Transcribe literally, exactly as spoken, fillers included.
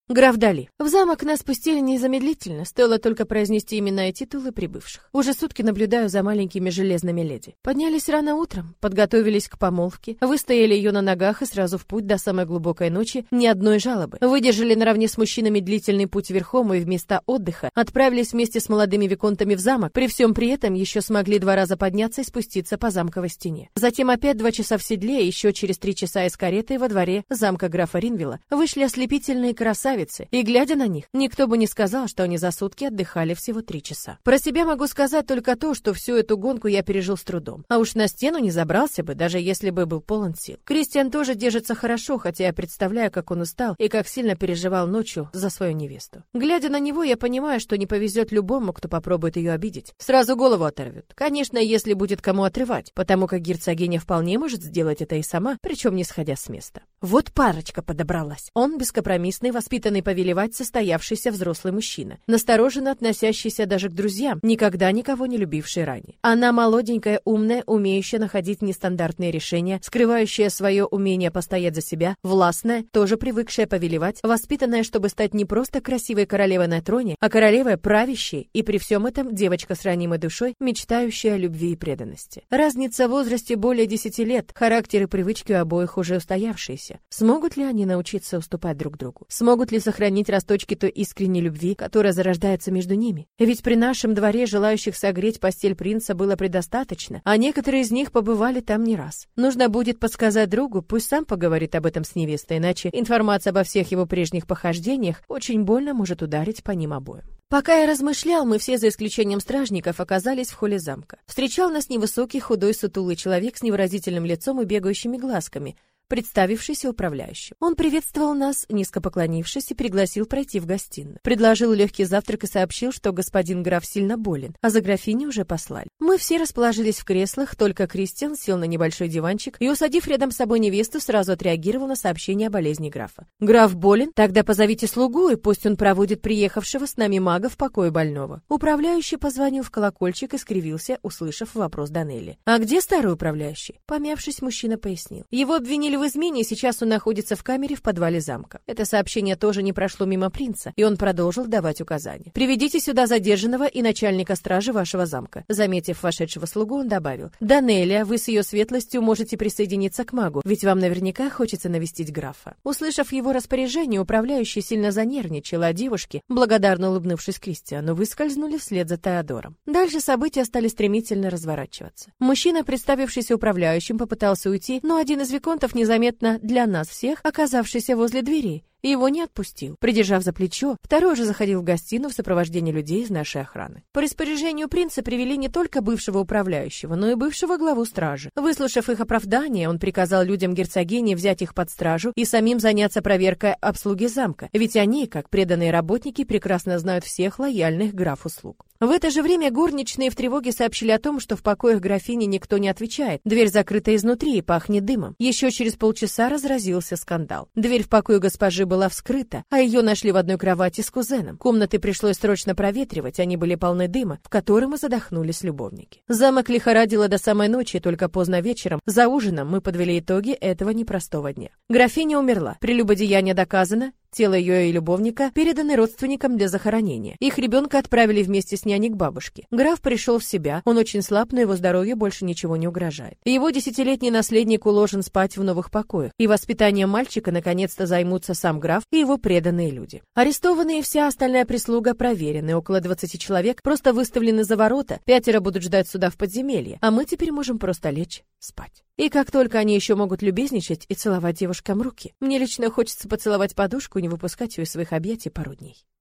Граф Дали. В замок нас пустили незамедлительно, стоило только произнести имена и титулы прибывших. Уже сутки наблюдаю за маленькими железными леди. Поднялись рано утром, подготовились к помолвке, выстояли ее на ногах и сразу в путь до самой глубокой ночи, ни одной жалобы. Выдержали наравне с мужчинами длительный путь верхом и в места отдыха, отправились вместе с молодыми виконтами в замок, при всем при этом еще смогли два раза подняться и спуститься по замковой стене. Затем опять два часа в седле, и еще через три часа из кареты во дворе замка графа Ринвилла вышли ослепительные красавицы, и, глядя на них, никто бы не сказал, что они за сутки отдыхали всего три часа. Про себя могу сказать только то, что всю эту гонку я пережил с трудом. А уж на стену не забрался бы, даже если бы был полон сил. Кристиан тоже держится хорошо, хотя я представляю, как он устал и как сильно переживал ночью за свою невесту. Глядя на него, я понимаю, что не повезет любому, кто попробует ее обидеть. Сразу голову оторвет. Конечно, если будет кому отрывать, потому как герцогиня вполне может сделать это и сама, причем не сходя с места. Вот парочка подобралась. Он бескомпромиссный, воспитанный повелевать состоявшийся взрослый мужчина, настороженно относящийся даже к друзьям, никогда никого не любивший ранее. Она молоденькая, умная, умеющая находить нестандартные решения, скрывающая свое умение постоять за себя, властная, тоже привыкшая повелевать, воспитанная, чтобы стать не просто красивой королевой на троне, а королевой правящей, и при всем этом девочка с ранимой душой, мечтающая о любви и преданности. Разница в возрасте более десяти лет, характер и привычки у обоих уже устоявшиеся. Смогут ли они научиться уступать друг другу? Смогут ли сохранить росточки той искренней любви, которая зарождается между ними? Ведь при нашем дворе желающих согреть постель принца было предостаточно, а некоторые из них побывали там не раз. Нужно будет подсказать другу, пусть сам поговорит об этом с невестой, иначе информация обо всех его прежних похождениях очень больно может ударить по ним обоим. Пока я размышлял, мы все, за исключением стражников, оказались в холле замка. Встречал нас невысокий, худой, сутулый человек с невыразительным лицом и бегающими глазками, представившийся управляющим. Он приветствовал нас, низко поклонившись, и пригласил пройти в гостиную. Предложил легкий завтрак и сообщил, что господин граф сильно болен, а за графиней уже послали. Мы все расположились в креслах, только Кристиан сел на небольшой диванчик и, усадив рядом с собой невесту, сразу отреагировал на сообщение о болезни графа. «Граф болен? Тогда позовите слугу, и пусть он проводит приехавшего с нами мага в покое больного». Управляющий позвонил в колокольчик и скривился, услышав вопрос Данелли. «А где старый управляющий?» Помявшись, мужчина пояснил. Его обвинили в измене, сейчас он находится в камере в подвале замка. Это сообщение тоже не прошло мимо принца, и он продолжил давать указания. «Приведите сюда задержанного и начальника стражи вашего замка». Заметив вошедшего слугу, он добавил: «Данелия, вы с ее светлостью можете присоединиться к магу, ведь вам наверняка хочется навестить графа». Услышав его распоряжение, управляющий сильно занервничал, а девушки, благодарно улыбнувшись Кристиану, выскользнули вслед за Теодором. Дальше события стали стремительно разворачиваться. Мужчина, представившийся управляющим, попытался уйти, но один из виконтов не незаметно для нас всех, оказавшийся возле двери, его не отпустил. Придержав за плечо, второй же заходил в гостиную в сопровождении людей из нашей охраны. По распоряжению принца привели не только бывшего управляющего, но и бывшего главу стражи. Выслушав их оправдание, он приказал людям герцогини взять их под стражу и самим заняться проверкой обслуги замка, ведь они, как преданные работники, прекрасно знают всех лояльных графу слуг. В это же время горничные в тревоге сообщили о том, что в покоях графини никто не отвечает. Дверь закрыта изнутри и пахнет дымом. Еще через полчаса разразился скандал. Дверь в покое госпожи была вскрыта, а ее нашли в одной кровати с кузеном. Комнаты пришлось срочно проветривать, они были полны дыма, в котором и задохнулись любовники. Замок лихорадило до самой ночи, и только поздно вечером, за ужином, мы подвели итоги этого непростого дня. Графиня умерла. Прелюбодеяние доказано. Тело ее и любовника переданы родственникам для захоронения. Их ребенка отправили вместе с няней к бабушке. Граф пришел в себя, он очень слаб, но его здоровью больше ничего не угрожает. Его десятилетний наследник уложен спать в новых покоях, и воспитанием мальчика наконец-то займутся сам граф и его преданные люди. Арестованные и вся остальная прислуга проверены, около двадцати человек просто выставлены за ворота, пятеро будут ждать суда в подземелье, а мы теперь можем просто лечь спать. И как только они еще могут любезничать и целовать девушкам руки. Мне лично хочется поцеловать подушку и не выпускать ее из своих объятий пару дней.